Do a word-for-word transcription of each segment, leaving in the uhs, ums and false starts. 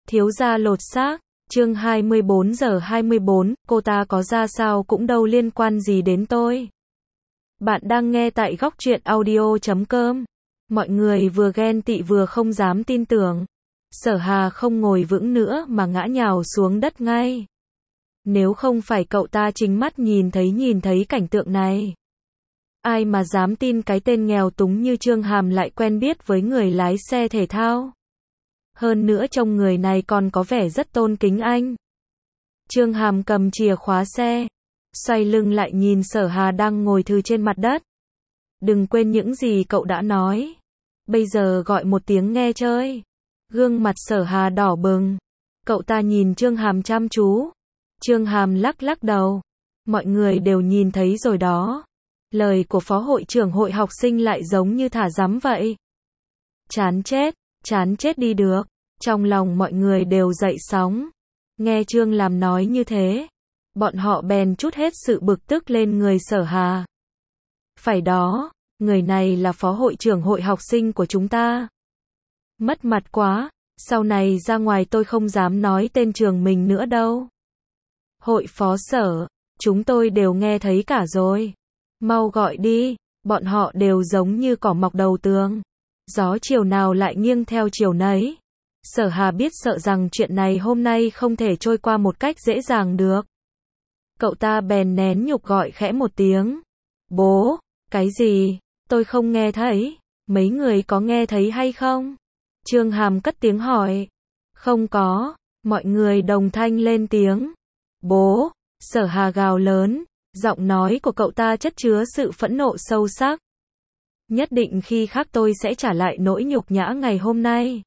Thiếu gia lột xác, chương hai mươi bốn giờ hai mươi bốn, cô ta có ra sao cũng đâu liên quan gì đến tôi. Bạn đang nghe tại góc truyện audio chấm com. Mọi người vừa ghen tị vừa không dám tin tưởng. Sở Hà không ngồi vững nữa mà ngã nhào xuống đất ngay. Nếu không phải cậu ta chính mắt nhìn thấy nhìn thấy cảnh tượng này, ai mà dám tin cái tên nghèo túng như Trương Hàm lại quen biết với người lái xe thể thao. Hơn nữa trông người này còn có vẻ rất tôn kính anh. Trương Hàm cầm chìa khóa xe, xoay lưng lại nhìn Sở Hà đang ngồi thừ trên mặt đất. Đừng quên những gì cậu đã nói. Bây giờ gọi một tiếng nghe chơi. Gương mặt Sở Hà đỏ bừng. Cậu ta nhìn Trương Hàm chăm chú. Trương Hàm lắc lắc đầu. Mọi người đều nhìn thấy rồi đó. Lời của phó hội trưởng hội học sinh lại giống như thả rắm vậy. Chán chết, chán chết đi được. Trong lòng mọi người đều dậy sóng. Nghe Trương làm nói như thế, bọn họ bèn trút hết sự bực tức lên người Sở Hà. Phải đó, người này là phó hội trưởng hội học sinh của chúng ta. Mất mặt quá, sau này ra ngoài tôi không dám nói tên trường mình nữa đâu. Hội phó Sở, chúng tôi đều nghe thấy cả rồi. Mau gọi đi, bọn họ đều giống như cỏ mọc đầu tường. Gió chiều nào lại nghiêng theo chiều nấy. Sở Hà biết sợ rằng chuyện này hôm nay không thể trôi qua một cách dễ dàng được. Cậu ta bèn nén nhục gọi khẽ một tiếng. Bố, cái gì? Tôi không nghe thấy. Mấy người có nghe thấy hay không? Trương Hàm cất tiếng hỏi. Không có. Mọi người đồng thanh lên tiếng. Bố, Sở Hà gào lớn. Giọng nói của cậu ta chất chứa sự phẫn nộ sâu sắc. Nhất định khi khác tôi sẽ trả lại nỗi nhục nhã ngày hôm nay.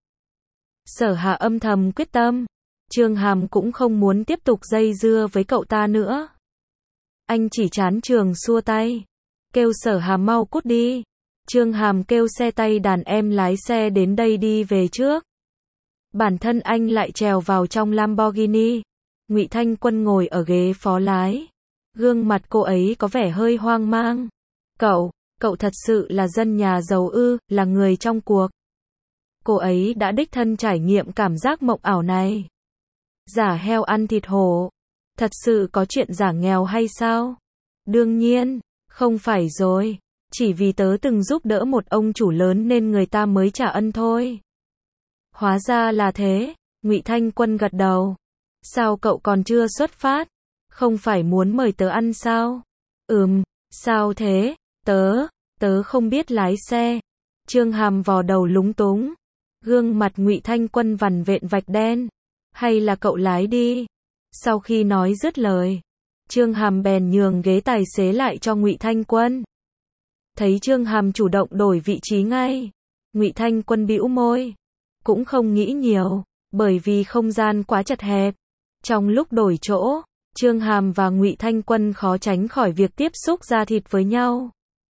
Sở Hà âm thầm quyết tâm. Trương Hàm cũng không muốn tiếp tục dây dưa với cậu ta nữa. Anh chỉ chán trường xua tay. Kêu Sở Hà mau cút đi. Trương Hàm kêu xe tay đàn em lái xe đến đây đi về trước. Bản thân anh lại trèo vào trong Lamborghini. Ngụy Thanh Quân ngồi ở ghế phó lái. Gương mặt cô ấy có vẻ hơi hoang mang. Cậu, cậu thật sự là dân nhà giàu ư, là người trong cuộc. Cô ấy đã đích thân trải nghiệm cảm giác mộng ảo này. Giả heo ăn thịt hổ. Thật sự có chuyện giả nghèo hay sao? Đương nhiên, không phải rồi. Chỉ vì tớ từng giúp đỡ một ông chủ lớn nên người ta mới trả ân thôi. Hóa ra là thế. Ngụy Thanh Quân gật đầu. Sao cậu còn chưa xuất phát? Không phải muốn mời tớ ăn sao? Ừm, sao thế? Tớ, tớ không biết lái xe. Trương Hàm vò đầu lúng túng. Gương mặt Ngụy Thanh Quân vằn vện vạch đen. Hay là cậu lái đi? Sau khi nói dứt lời, Trương Hàm bèn nhường ghế tài xế lại cho Ngụy Thanh Quân. Thấy Trương Hàm chủ động đổi vị trí ngay, Ngụy Thanh Quân bĩu môi, cũng không nghĩ nhiều, bởi vì không gian quá chật hẹp. Trong lúc đổi chỗ, Trương Hàm và Ngụy Thanh Quân khó tránh khỏi việc tiếp xúc da thịt với nhau.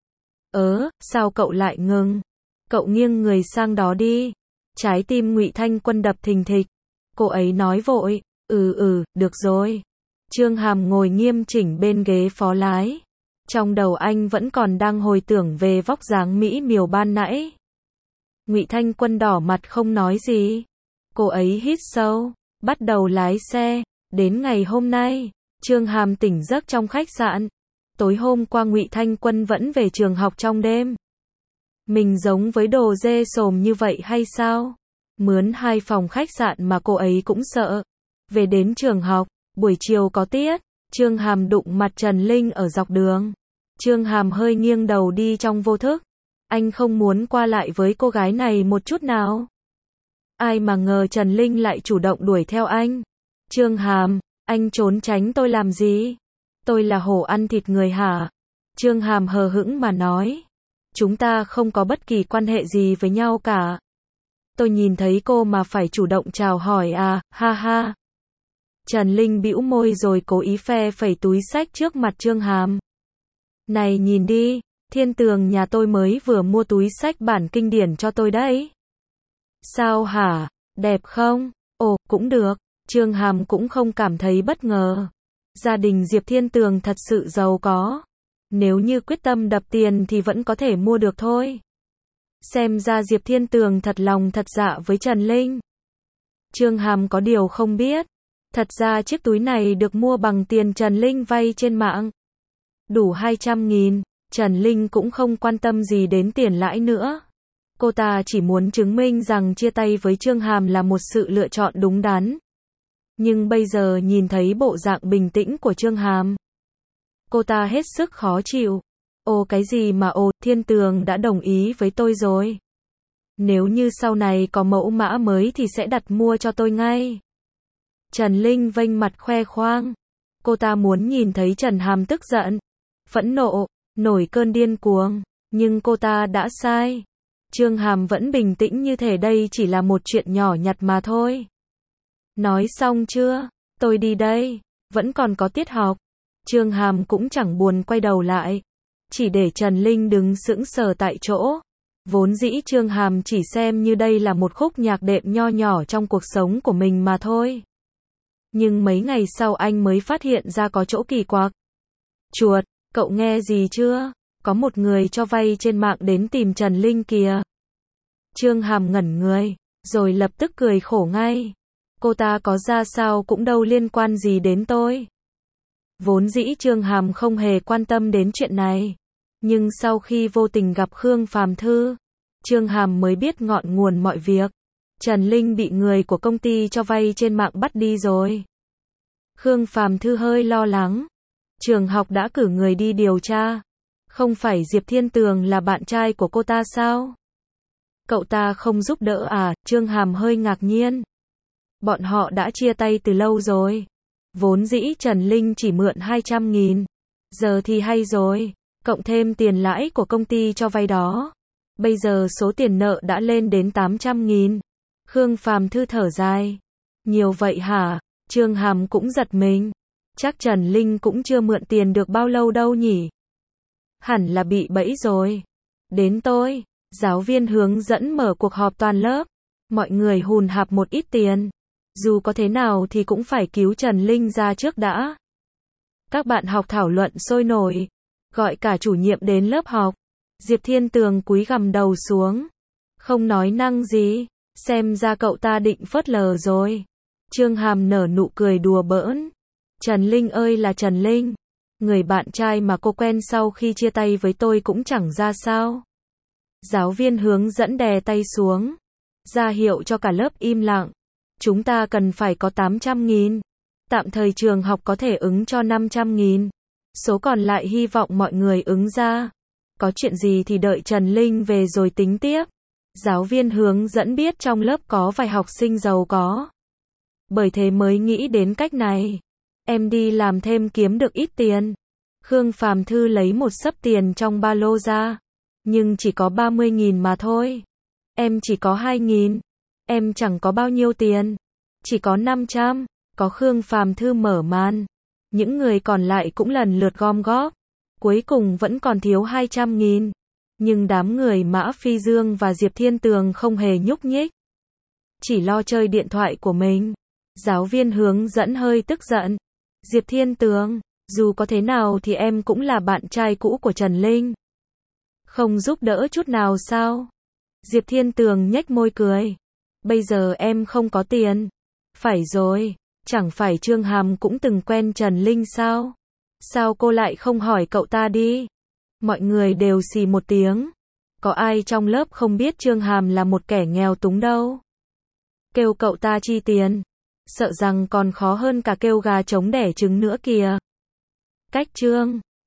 Ớ, sao cậu lại ngừng? Cậu nghiêng người sang đó đi. Trái tim Ngụy Thanh Quân đập thình thịch. Cô ấy nói vội, ừ ừ, được rồi. Trương Hàm ngồi nghiêm chỉnh bên ghế phó lái. Trong đầu anh vẫn còn đang hồi tưởng về vóc dáng mỹ miều ban nãy. Ngụy Thanh Quân đỏ mặt không nói gì. Cô ấy hít sâu, bắt đầu lái xe. Đến ngày hôm nay, Trương Hàm tỉnh giấc trong khách sạn. Tối hôm qua Ngụy Thanh Quân vẫn về trường học trong đêm. Mình giống với đồ dê sồm như vậy hay sao? Mướn hai phòng khách sạn mà cô ấy cũng sợ. Về đến trường học, buổi chiều có tiết, Trương Hàm đụng mặt Trần Linh ở dọc đường. Trương Hàm hơi nghiêng đầu đi trong vô thức. Anh không muốn qua lại với cô gái này một chút nào. Ai mà ngờ Trần Linh lại chủ động đuổi theo anh. Trương Hàm, anh trốn tránh tôi làm gì? Tôi là hổ ăn thịt người hả? Trương Hàm hờ hững mà nói. Chúng ta không có bất kỳ quan hệ gì với nhau cả. Tôi nhìn thấy cô mà phải chủ động chào hỏi à, ha ha. Trần Linh bĩu môi rồi cố ý phe phẩy túi xách trước mặt Trương Hàm. Này nhìn đi, Thiên Tường nhà tôi mới vừa mua túi xách bản kinh điển cho tôi đấy. Sao hả, đẹp không? Ồ, cũng được. Trương Hàm cũng không cảm thấy bất ngờ. Gia đình Diệp Thiên Tường thật sự giàu có. Nếu như quyết tâm đập tiền thì vẫn có thể mua được thôi. Xem ra Diệp Thiên Tường thật lòng thật dạ với Trần Linh. Trương Hàm có điều không biết. Thật ra chiếc túi này được mua bằng tiền Trần Linh vay trên mạng. Đủ hai trăm nghìn, Trần Linh cũng không quan tâm gì đến tiền lãi nữa. Cô ta chỉ muốn chứng minh rằng chia tay với Trương Hàm là một sự lựa chọn đúng đắn. Nhưng bây giờ nhìn thấy bộ dạng bình tĩnh của Trương Hàm, cô ta hết sức khó chịu. Ồ cái gì mà ồ, Thiên Tường đã đồng ý với tôi rồi. Nếu như sau này có mẫu mã mới thì sẽ đặt mua cho tôi ngay. Trần Linh vênh mặt khoe khoang. Cô ta muốn nhìn thấy Trần Hàm tức giận, phẫn nộ, nổi cơn điên cuồng. Nhưng cô ta đã sai. Trương Hàm vẫn bình tĩnh như thể đây chỉ là một chuyện nhỏ nhặt mà thôi. Nói xong chưa? Tôi đi đây. Vẫn còn có tiết học. Trương Hàm cũng chẳng buồn quay đầu lại. Chỉ để Trần Linh đứng sững sờ tại chỗ. Vốn dĩ Trương Hàm chỉ xem như đây là một khúc nhạc đệm nho nhỏ trong cuộc sống của mình mà thôi. Nhưng mấy ngày sau anh mới phát hiện ra có chỗ kỳ quặc. Chuột, cậu nghe gì chưa? Có một người cho vay trên mạng đến tìm Trần Linh kìa. Trương Hàm ngẩn người, rồi lập tức cười khổ ngay. Cô ta có ra sao cũng đâu liên quan gì đến tôi. Vốn dĩ Trương Hàm không hề quan tâm đến chuyện này. Nhưng sau khi vô tình gặp Khương Phàm Thư, Trương Hàm mới biết ngọn nguồn mọi việc. Trần Linh bị người của công ty cho vay trên mạng bắt đi rồi. Khương Phàm Thư hơi lo lắng. Trường học đã cử người đi điều tra. Không phải Diệp Thiên Tường là bạn trai của cô ta sao? Cậu ta không giúp đỡ à? Trương Hàm hơi ngạc nhiên. Bọn họ đã chia tay từ lâu rồi. Vốn dĩ Trần Linh chỉ mượn hai trăm nghìn. Giờ thì hay rồi. Cộng thêm tiền lãi của công ty cho vay đó. Bây giờ số tiền nợ đã lên đến tám trăm nghìn. Khương Phàm Thư thở dài. Nhiều vậy hả? Trương Hàm cũng giật mình. Chắc Trần Linh cũng chưa mượn tiền được bao lâu đâu nhỉ? Hẳn là bị bẫy rồi. Đến tôi, giáo viên hướng dẫn mở cuộc họp toàn lớp. Mọi người hùn hạp một ít tiền. Dù có thế nào thì cũng phải cứu Trần Linh ra trước đã. Các bạn học thảo luận sôi nổi. Gọi cả chủ nhiệm đến lớp học. Diệp Thiên Tường cúi gằm đầu xuống. Không nói năng gì. Xem ra cậu ta định phớt lờ rồi. Trương Hàm nở nụ cười đùa bỡn. Trần Linh ơi là Trần Linh. Người bạn trai mà cô quen sau khi chia tay với tôi cũng chẳng ra sao. Giáo viên hướng dẫn đè tay xuống. Ra hiệu cho cả lớp im lặng. Chúng ta cần phải có tám trăm nghìn. Tạm thời trường học có thể ứng cho năm trăm nghìn. Số còn lại hy vọng mọi người ứng ra. Có chuyện gì thì đợi Trần Linh về rồi tính tiếp. Giáo viên hướng dẫn biết trong lớp có vài học sinh giàu có. Bởi thế mới nghĩ đến cách này. Em đi làm thêm kiếm được ít tiền. Khương Phàm Thư lấy một xấp tiền trong ba lô ra. Nhưng chỉ có ba mươi nghìn mà thôi. Em chỉ có hai nghìn. Em chẳng có bao nhiêu tiền. Chỉ có năm trăm. Có Khương Phàm Thư mở màn. Những người còn lại cũng lần lượt gom góp. Cuối cùng vẫn còn thiếu hai trăm nghìn. Nhưng đám người Mã Phi Dương và Diệp Thiên Tường không hề nhúc nhích. Chỉ lo chơi điện thoại của mình. Giáo viên hướng dẫn hơi tức giận. Diệp Thiên Tường, dù có thế nào thì em cũng là bạn trai cũ của Trần Linh. Không giúp đỡ chút nào sao? Diệp Thiên Tường nhếch môi cười. Bây giờ em không có tiền. Phải rồi, chẳng phải Trương Hàm cũng từng quen Trần Linh sao? Sao cô lại không hỏi cậu ta đi? Mọi người đều xì một tiếng. Có ai trong lớp không biết Trương Hàm là một kẻ nghèo túng đâu. Kêu cậu ta chi tiền. Sợ rằng còn khó hơn cả kêu gà trống đẻ trứng nữa kìa. Cách Trương